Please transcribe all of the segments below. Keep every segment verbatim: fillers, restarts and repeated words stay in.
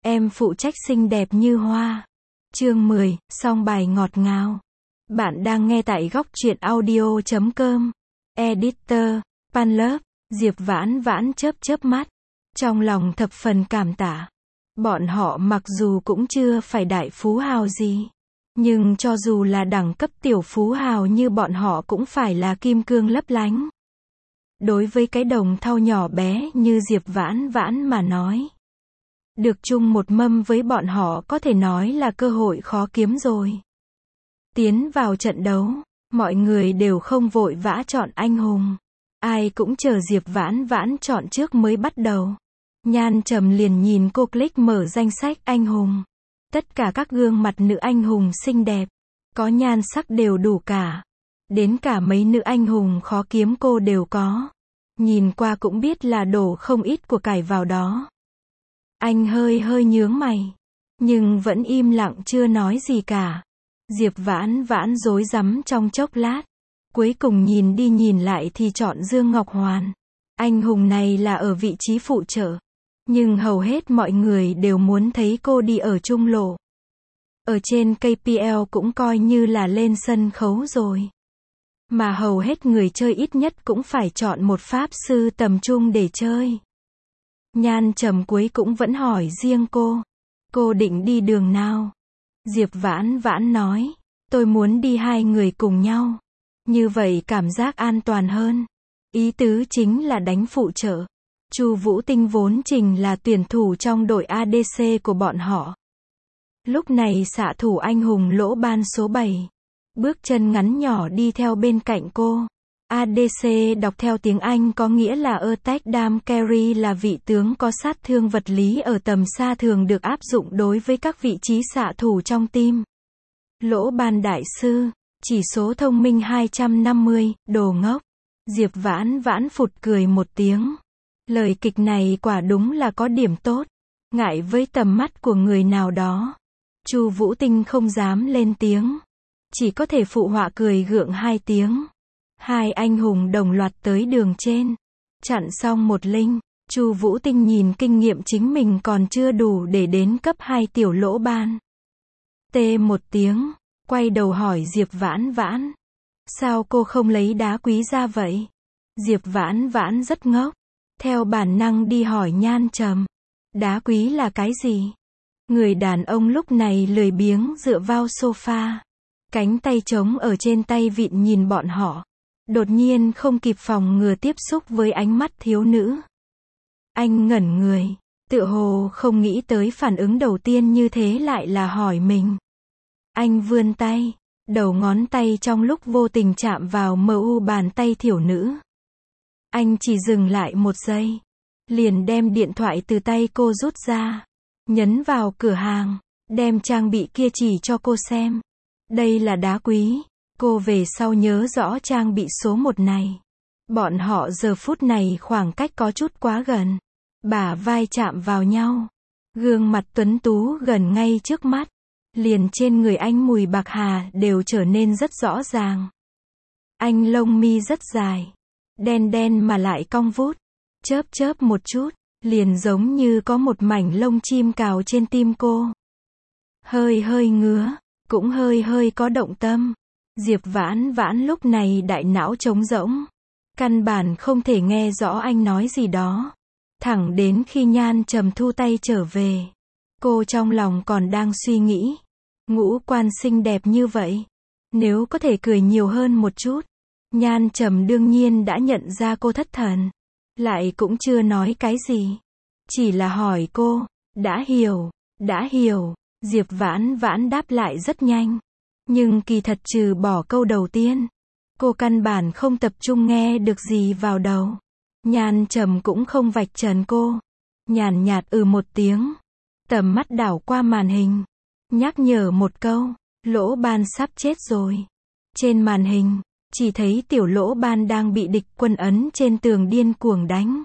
Em phụ trách xinh đẹp như hoa. Chương mười, song bài ngọt ngào. Bạn đang nghe tại góc truyện audio chấm com. Editor, Panlove, Diệp Vãn Vãn chớp chớp mắt. Trong lòng thập phần cảm tạ. Bọn họ mặc dù cũng chưa phải đại phú hào gì. Nhưng cho dù là đẳng cấp tiểu phú hào như bọn họ cũng phải là kim cương lấp lánh. Đối với cái đồng thau nhỏ bé như Diệp Vãn Vãn mà nói. Được chung một mâm với bọn họ có thể nói là cơ hội khó kiếm rồi. Tiến vào trận đấu, mọi người đều không vội vã chọn anh hùng. Ai cũng chờ Diệp Vãn Vãn chọn trước mới bắt đầu. Nhan Trầm liền nhìn cô click mở danh sách anh hùng. Tất cả các gương mặt nữ anh hùng xinh đẹp, có nhan sắc đều đủ cả. Đến cả mấy nữ anh hùng khó kiếm cô đều có. Nhìn qua cũng biết là đổ không ít của cải vào đó. Anh hơi hơi nhướng mày, nhưng vẫn im lặng chưa nói gì cả. Diệp Vãn Vãn rối rắm trong chốc lát. Cuối cùng nhìn đi nhìn lại thì chọn Dương Ngọc Hoàn. Anh hùng này là ở vị trí phụ trợ. Nhưng hầu hết mọi người đều muốn thấy cô đi ở trung lộ. Ở trên ca pê lờ cũng coi như là lên sân khấu rồi. Mà hầu hết người chơi ít nhất cũng phải chọn một pháp sư tầm trung để chơi. Nhan Trầm cuối cũng vẫn hỏi riêng cô. Cô định đi đường nào? Diệp Vãn Vãn nói. Tôi muốn đi hai người cùng nhau. Như vậy cảm giác an toàn hơn. Ý tứ chính là đánh phụ trợ. Chu Vũ Tinh vốn trình là tuyển thủ trong đội a đê xê của bọn họ. Lúc này xạ thủ anh hùng Lỗ Ban số bảy. Bước chân ngắn nhỏ đi theo bên cạnh cô. a đê xê đọc theo tiếng Anh có nghĩa là Attack Dam Carry, là vị tướng có sát thương vật lý ở tầm xa thường được áp dụng đối với các vị trí xạ thủ trong team. Lỗ Ban đại sư, chỉ số thông minh hai trăm năm mươi, đồ ngốc. Diệp Vãn Vãn phụt cười một tiếng. Lời kịch này quả đúng là có điểm tốt. Ngại với tầm mắt của người nào đó. Chu Vũ Tinh không dám lên tiếng. Chỉ có thể phụ họa cười gượng hai tiếng. Hai anh hùng đồng loạt tới đường trên. Chặn xong một linh. Chu Vũ Tinh nhìn kinh nghiệm chính mình còn chưa đủ để đến cấp hai tiểu Lỗ Ban. Tê một tiếng. Quay đầu hỏi Diệp Vãn Vãn. Sao cô không lấy đá quý ra vậy? Diệp Vãn Vãn rất ngốc. Theo bản năng đi hỏi Nhan Trầm. Đá quý là cái gì? Người đàn ông lúc này lười biếng dựa vào sofa. Cánh tay trống ở trên tay vịn nhìn bọn họ. Đột nhiên không kịp phòng ngừa tiếp xúc với ánh mắt thiếu nữ. Anh ngẩn người. Tựa hồ không nghĩ tới phản ứng đầu tiên như thế lại là hỏi mình. Anh vươn tay. Đầu ngón tay trong lúc vô tình chạm vào mờ u bàn tay thiểu nữ. Anh chỉ dừng lại một giây. Liền đem điện thoại từ tay cô rút ra. Nhấn vào cửa hàng. Đem trang bị kia chỉ cho cô xem. Đây là đá quý. Cô về sau nhớ rõ trang bị số một này. Bọn họ giờ phút này khoảng cách có chút quá gần. Bả vai chạm vào nhau. Gương mặt tuấn tú gần ngay trước mắt. Liền trên người anh mùi bạc hà đều trở nên rất rõ ràng. Anh lông mi rất dài. Đen đen mà lại cong vút. Chớp chớp một chút. Liền giống như có một mảnh lông chim cào trên tim cô. Hơi hơi ngứa. Cũng hơi hơi có động tâm. Diệp Vãn Vãn lúc này đại não trống rỗng. Căn bản không thể nghe rõ anh nói gì đó. Thẳng đến khi Nhan Trầm thu tay trở về. Cô trong lòng còn đang suy nghĩ. Ngũ quan xinh đẹp như vậy. Nếu có thể cười nhiều hơn một chút. Nhan Trầm đương nhiên đã nhận ra cô thất thần. Lại cũng chưa nói cái gì. Chỉ là hỏi cô. Đã hiểu, đã hiểu. Diệp Vãn Vãn đáp lại rất nhanh. Nhưng kỳ thật trừ bỏ câu đầu tiên. Cô căn bản không tập trung nghe được gì vào đầu. Nhan Trầm cũng không vạch trần cô. Nhàn nhạt ừ một tiếng. Tầm mắt đảo qua màn hình. Nhắc nhở một câu. Lỗ Ban sắp chết rồi. Trên màn hình. Chỉ thấy tiểu Lỗ Ban đang bị địch quân ấn trên tường điên cuồng đánh.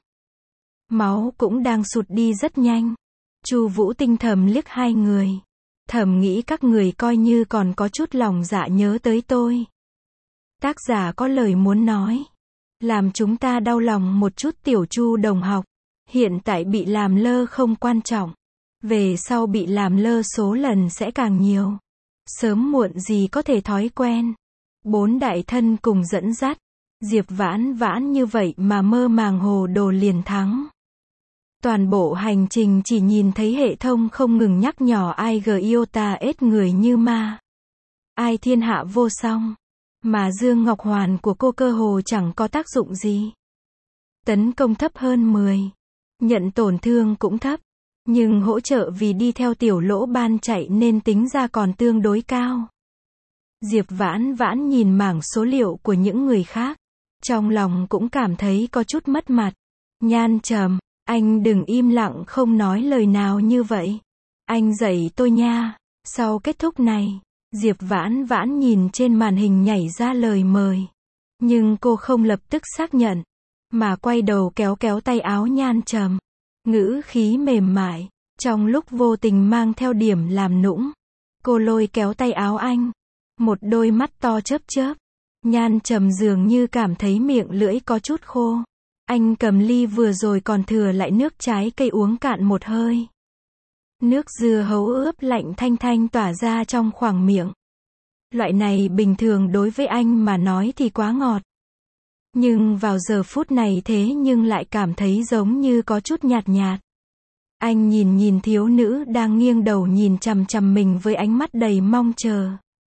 Máu cũng đang sụt đi rất nhanh. Chu Vũ Tinh thầm liếc hai người. Thầm nghĩ các người coi như còn có chút lòng dạ nhớ tới tôi. Tác giả có lời muốn nói. Làm chúng ta đau lòng một chút tiểu Chu đồng học. Hiện tại bị làm lơ không quan trọng. Về sau bị làm lơ số lần sẽ càng nhiều. Sớm muộn gì có thể thói quen. Bốn đại thân cùng dẫn dắt. Diệp Vãn Vãn như vậy mà mơ màng hồ đồ liền thắng. Toàn bộ hành trình chỉ nhìn thấy hệ thống không ngừng nhắc nhỏ ai g iota ết người như ma. Ai thiên hạ vô song. Mà Dương Ngọc Hoàn của cô cơ hồ chẳng có tác dụng gì. Tấn công thấp hơn mười. Nhận tổn thương cũng thấp. Nhưng hỗ trợ vì đi theo tiểu lỗ ban chạy nên tính ra còn tương đối cao. Diệp Vãn Vãn nhìn mảng số liệu của những người khác. Trong lòng cũng cảm thấy có chút mất mặt. Nhan Trầm, anh đừng im lặng không nói lời nào như vậy. Anh dạy tôi nha. Sau kết thúc này, Diệp Vãn Vãn nhìn trên màn hình nhảy ra lời mời. Nhưng cô không lập tức xác nhận. Mà quay đầu kéo kéo tay áo Nhan Trầm. Ngữ khí mềm mại. Trong lúc vô tình mang theo điểm làm nũng. Cô lôi kéo tay áo anh. Một đôi mắt to chớp chớp. Nhan Trầm dường như cảm thấy miệng lưỡi có chút khô. Anh cầm ly vừa rồi còn thừa lại nước trái cây uống cạn một hơi. Nước dưa hấu ướp lạnh thanh thanh tỏa ra trong khoang miệng. Loại này bình thường đối với anh mà nói thì quá ngọt. Nhưng vào giờ phút này thế nhưng lại cảm thấy giống như có chút nhạt nhạt. Anh nhìn nhìn thiếu nữ đang nghiêng đầu nhìn chằm chằm mình với ánh mắt đầy mong chờ.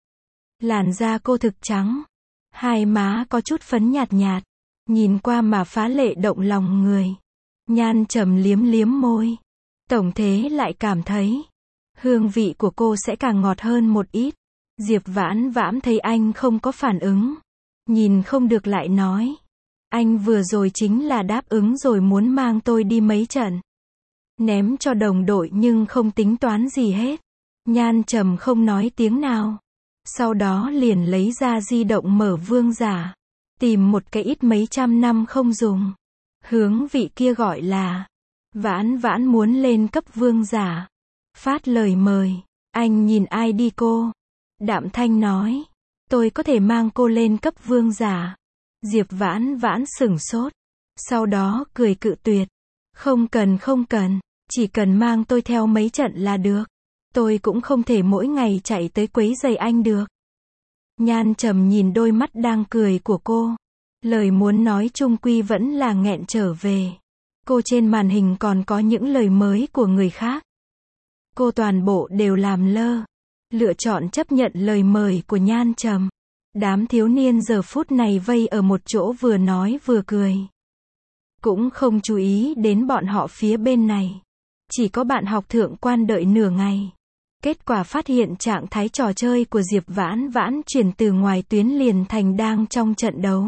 Làn da cô thực trắng. Hai má có chút phấn nhạt nhạt. Nhìn qua mà phá lệ động lòng người. Nhan Trầm liếm liếm môi. Tổng thế lại cảm thấy hương vị của cô sẽ càng ngọt hơn một ít. Diệp Vãn Vãn thấy anh không có phản ứng. Nhìn không được lại nói. Anh vừa rồi chính là đáp ứng rồi muốn mang tôi đi mấy trận. Ném cho đồng đội nhưng không tính toán gì hết. Nhan Trầm không nói tiếng nào. Sau đó liền lấy ra di động mở vương giả. Tìm một cái ít mấy trăm năm không dùng. Hướng vị kia gọi là Vãn Vãn muốn lên cấp vương giả. Phát lời mời. Anh nhìn ai đi cô. Đạm thanh nói. Tôi có thể mang cô lên cấp vương giả. Diệp Vãn Vãn sửng sốt. Sau đó cười cự tuyệt. Không cần không cần. Chỉ cần mang tôi theo mấy trận là được. Tôi cũng không thể mỗi ngày chạy tới quấy rầy anh được. Nhan Trầm nhìn đôi mắt đang cười của cô. Lời muốn nói chung quy vẫn là nghẹn trở về. Cô trên màn hình còn có những lời mới của người khác. Cô toàn bộ đều làm lơ. Lựa chọn chấp nhận lời mời của Nhan Trầm. Đám thiếu niên giờ phút này vây ở một chỗ vừa nói vừa cười. Cũng không chú ý đến bọn họ phía bên này. Chỉ có bạn học thượng quan đợi nửa ngày. Kết quả phát hiện trạng thái trò chơi của Diệp Vãn Vãn chuyển từ ngoài tuyến liền thành đang trong trận đấu.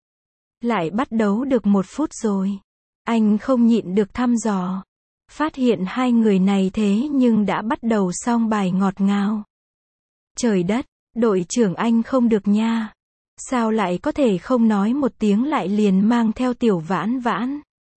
Lại bắt đấu được một phút rồi. Anh không nhịn được thăm dò. Phát hiện hai người này thế nhưng đã bắt đầu xong bài ngọt ngào. Trời đất, đội trưởng anh không được nha. Sao lại có thể không nói một tiếng lại liền mang theo tiểu Vãn Vãn.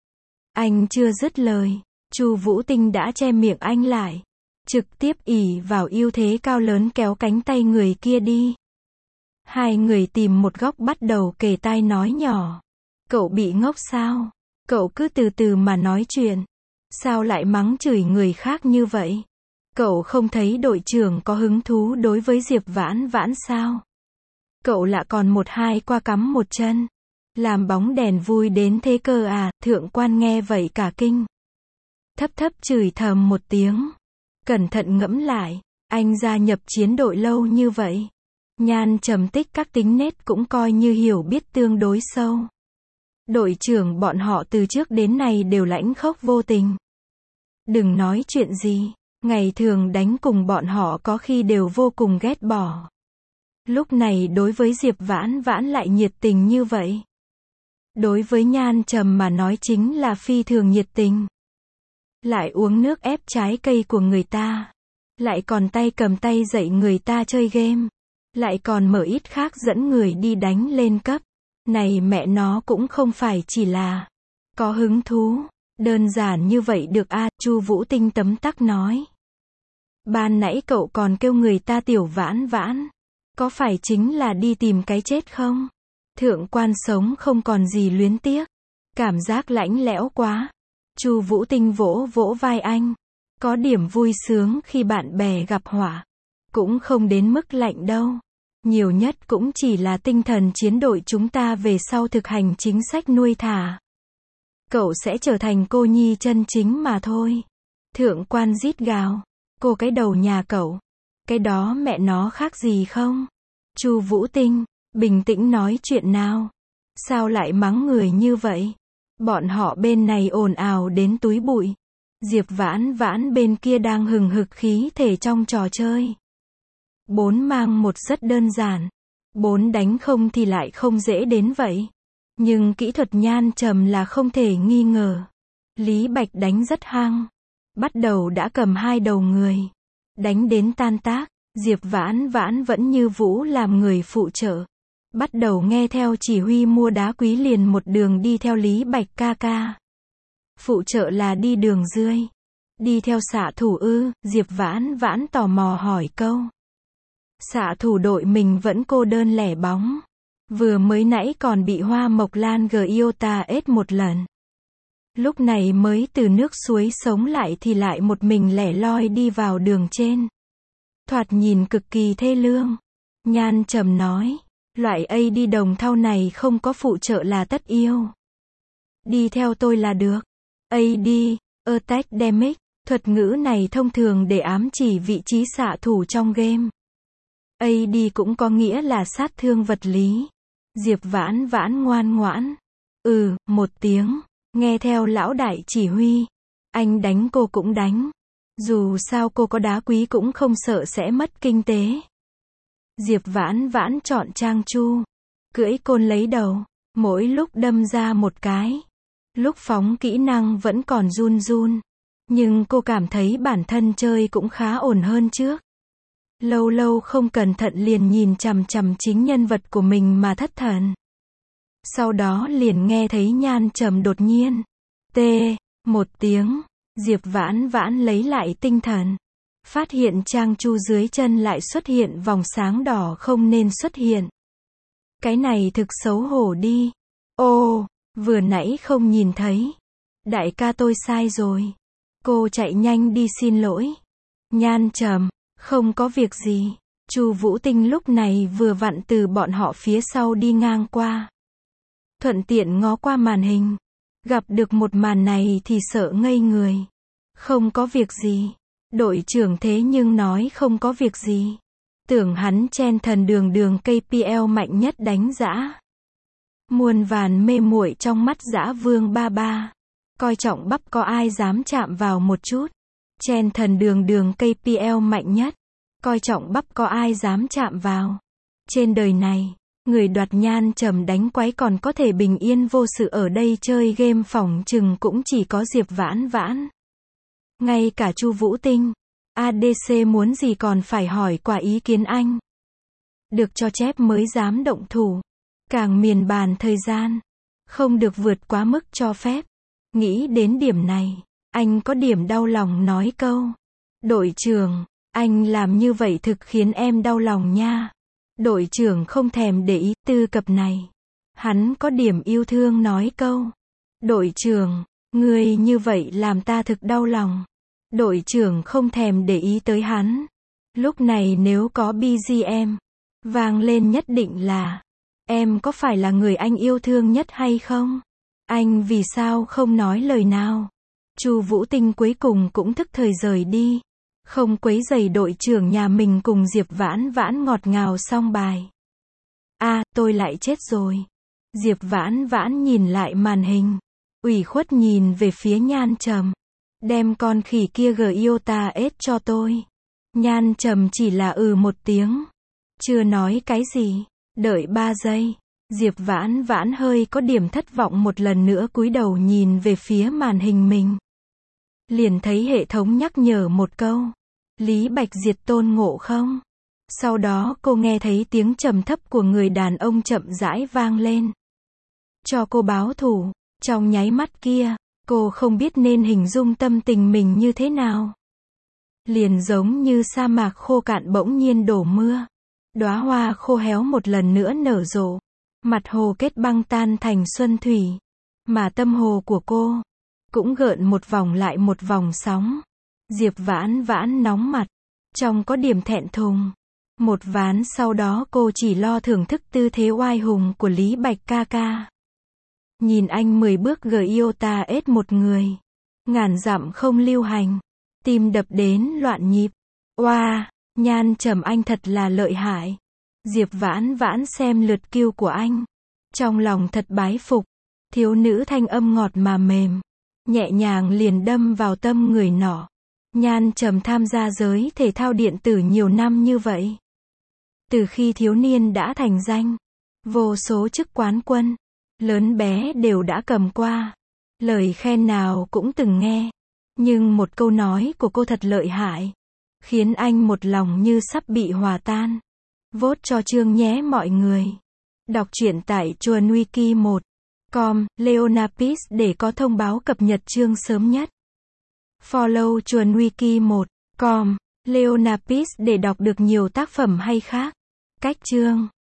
Anh chưa dứt lời. Chu Vũ Tinh đã che miệng anh lại. Trực tiếp ỷ vào ưu thế cao lớn kéo cánh tay người kia đi. Hai người tìm một góc bắt đầu kề tai nói nhỏ. Cậu bị ngốc sao? Cậu cứ từ từ mà nói chuyện. Sao lại mắng chửi người khác như vậy? Cậu không thấy đội trưởng có hứng thú đối với Diệp Vãn Vãn sao? Cậu lạ còn một hai qua cắm một chân. Làm bóng đèn vui đến thế cơ à? Thượng quan nghe vậy cả kinh. Thấp thấp chửi thầm một tiếng. Cẩn thận ngẫm lại. Anh gia nhập chiến đội lâu như vậy. Nhan Trầm tích các tính nết cũng coi như hiểu biết tương đối sâu. Đội trưởng bọn họ từ trước đến nay đều lãnh khốc vô tình. Đừng nói chuyện gì. Ngày thường đánh cùng bọn họ có khi đều vô cùng ghét bỏ. Lúc này đối với Diệp Vãn Vãn lại nhiệt tình như vậy. Đối với Nhan Trầm mà nói chính là phi thường nhiệt tình. Lại uống nước ép trái cây của người ta. Lại còn tay cầm tay dạy người ta chơi game. Lại còn mở ít khác dẫn người đi đánh lên cấp. Này mẹ nó cũng không phải chỉ là có hứng thú. Đơn giản như vậy được a. Chu Vũ Tinh tấm tắc nói. Ban nãy cậu còn kêu người ta tiểu Vãn Vãn. Có phải chính là đi tìm cái chết không? Thượng quan sống không còn gì luyến tiếc. Cảm giác lãnh lẽo quá. Chu Vũ Tinh vỗ vỗ vai anh. Có điểm vui sướng khi bạn bè gặp họa. Cũng không đến mức lạnh đâu. Nhiều nhất cũng chỉ là tinh thần chiến đội chúng ta về sau thực hành chính sách nuôi thả. Cậu sẽ trở thành cô nhi chân chính mà thôi. Thượng quan rít gào. Cô cái đầu nhà cậu. Cái đó mẹ nó khác gì không? Chu Vũ Tinh, bình tĩnh nói chuyện nào. Sao lại mắng người như vậy? Bọn họ bên này ồn ào đến túi bụi. Diệp Vãn Vãn bên kia đang hừng hực khí thể trong trò chơi. Bốn mang một rất đơn giản. Bốn đánh không thì lại không dễ đến vậy. Nhưng kỹ thuật Nhan Trầm là không thể nghi ngờ. Lý Bạch đánh rất hăng. Bắt đầu đã cầm hai đầu người. Đánh đến tan tác. Diệp Vãn Vãn vẫn như Vũ làm người phụ trợ. Bắt đầu nghe theo chỉ huy mua đá quý liền một đường đi theo Lý Bạch ca ca. Phụ trợ là đi đường rươi. Đi theo xạ thủ ư? Diệp Vãn Vãn tò mò hỏi câu. Xạ thủ đội mình vẫn cô đơn lẻ bóng. Vừa mới nãy còn bị Hoa Mộc Lan Giota ết một lần. Lúc này mới từ nước suối sống lại thì lại một mình lẻ loi đi vào đường trên. Thoạt nhìn cực kỳ thê lương. Nhan Trầm nói. Loại A đi đồng thau này không có phụ trợ là tất yêu. Đi theo tôi là được. A đê, Attack Damage, thuật ngữ này thông thường để ám chỉ vị trí xạ thủ trong game. A đê cũng có nghĩa là sát thương vật lý. Diệp Vãn Vãn ngoan ngoãn. Ừ, một tiếng. Nghe theo lão đại chỉ huy. Anh đánh cô cũng đánh. Dù sao cô có đá quý cũng không sợ sẽ mất kinh tế. Diệp Vãn Vãn chọn Trang Chu. Cưỡi côn lấy đầu. Mỗi lúc đâm ra một cái. Lúc phóng kỹ năng vẫn còn run run. Nhưng cô cảm thấy bản thân chơi cũng khá ổn hơn trước. Lâu lâu không cẩn thận liền nhìn chằm chằm chính nhân vật của mình mà thất thần. Sau đó liền nghe thấy Nhan Trầm đột nhiên. Tê, một tiếng. Diệp Vãn Vãn lấy lại tinh thần. Phát hiện Trang Chu dưới chân lại xuất hiện vòng sáng đỏ không nên xuất hiện. Cái này thực xấu hổ đi. Ô, vừa nãy không nhìn thấy. Đại ca tôi sai rồi. Cô chạy nhanh đi xin lỗi. Nhan Trầm, không có việc gì. Chu Vũ Tinh lúc này vừa vặn từ bọn họ phía sau đi ngang qua. Thuận tiện ngó qua màn hình. Gặp được một màn này thì sợ ngây người. Không có việc gì. Đội trưởng thế nhưng nói không có việc gì. Tưởng hắn chen thần đường đường ca pê lờ mạnh nhất đánh dã. Muôn vàn mê muội trong mắt dã vương ba ba. Coi trọng bắp có ai dám chạm vào một chút. Chen thần đường đường ca pê lờ mạnh nhất. Coi trọng bắp có ai dám chạm vào. Trên đời này, người đoạt Nhan Trầm đánh quái còn có thể bình yên vô sự ở đây chơi game phỏng chừng cũng chỉ có Diệp Vãn Vãn. Ngay cả Chu Vũ Tinh, a đê xê muốn gì còn phải hỏi qua ý kiến anh. Được cho chép mới dám động thủ. Càng miền bàn thời gian. Không được vượt quá mức cho phép. Nghĩ đến điểm này, anh có điểm đau lòng nói câu. Đội trưởng, anh làm như vậy thực khiến em đau lòng nha. Đội trưởng không thèm để ý tư cập này. Hắn có điểm yêu thương nói câu. Đội trưởng, người như vậy làm ta thực đau lòng. Đội trưởng không thèm để ý tới hắn. Lúc này nếu có bê giê em vang lên nhất định là em có phải là người anh yêu thương nhất hay không? Anh vì sao không nói lời nào? Chu Vũ Tinh cuối cùng cũng thức thời rời đi. Không quấy rầy đội trưởng nhà mình cùng Diệp Vãn Vãn ngọt ngào xong bài. A, à, tôi lại chết rồi. Diệp Vãn Vãn nhìn lại màn hình. Ủy khuất nhìn về phía Nhan Trầm. Đem con khỉ kia Giota ết cho tôi. Nhan Trầm chỉ là ừ một tiếng. Chưa nói cái gì. Đợi ba giây. Diệp Vãn Vãn hơi có điểm thất vọng một lần nữa cúi đầu nhìn về phía màn hình mình. Liền thấy hệ thống nhắc nhở một câu. Lý Bạch diệt Tôn Ngộ Không. Sau đó cô nghe thấy tiếng trầm thấp của người đàn ông chậm rãi vang lên. Cho cô báo thù. Trong nháy mắt kia, cô không biết nên hình dung tâm tình mình như thế nào. Liền giống như sa mạc khô cạn bỗng nhiên đổ mưa. Đóa hoa khô héo một lần nữa nở rộ. Mặt hồ kết băng tan thành xuân thủy. Mà tâm hồ của cô cũng gợn một vòng lại một vòng sóng. Diệp Vãn Vãn nóng mặt. Trong có điểm thẹn thùng. Một ván sau đó cô chỉ lo thưởng thức tư thế oai hùng của Lý Bạch ca ca. Nhìn anh mười bước gờ yêu ta ết một người. Ngàn dặm không lưu hành. Tim đập đến loạn nhịp. Oa, wow, Nhan Trầm anh thật là lợi hại. Diệp Vãn Vãn xem lượt kill của anh. Trong lòng thật bái phục. Thiếu nữ thanh âm ngọt mà mềm. Nhẹ nhàng liền đâm vào tâm người nọ. Nhan Trầm tham gia giới thể thao điện tử nhiều năm như vậy. Từ khi thiếu niên đã thành danh. Vô số chức quán quân. Lớn bé đều đã cầm qua. Lời khen nào cũng từng nghe. Nhưng một câu nói của cô thật lợi hại. Khiến anh một lòng như sắp bị hòa tan. Vote cho chương nhé mọi người. Đọc truyện tại chuồn wiki một chấm com, Leonapis để có thông báo cập nhật chương sớm nhất. Follow chuồn wiki một chấm com, Leonapis để đọc được nhiều tác phẩm hay khác. Cách chương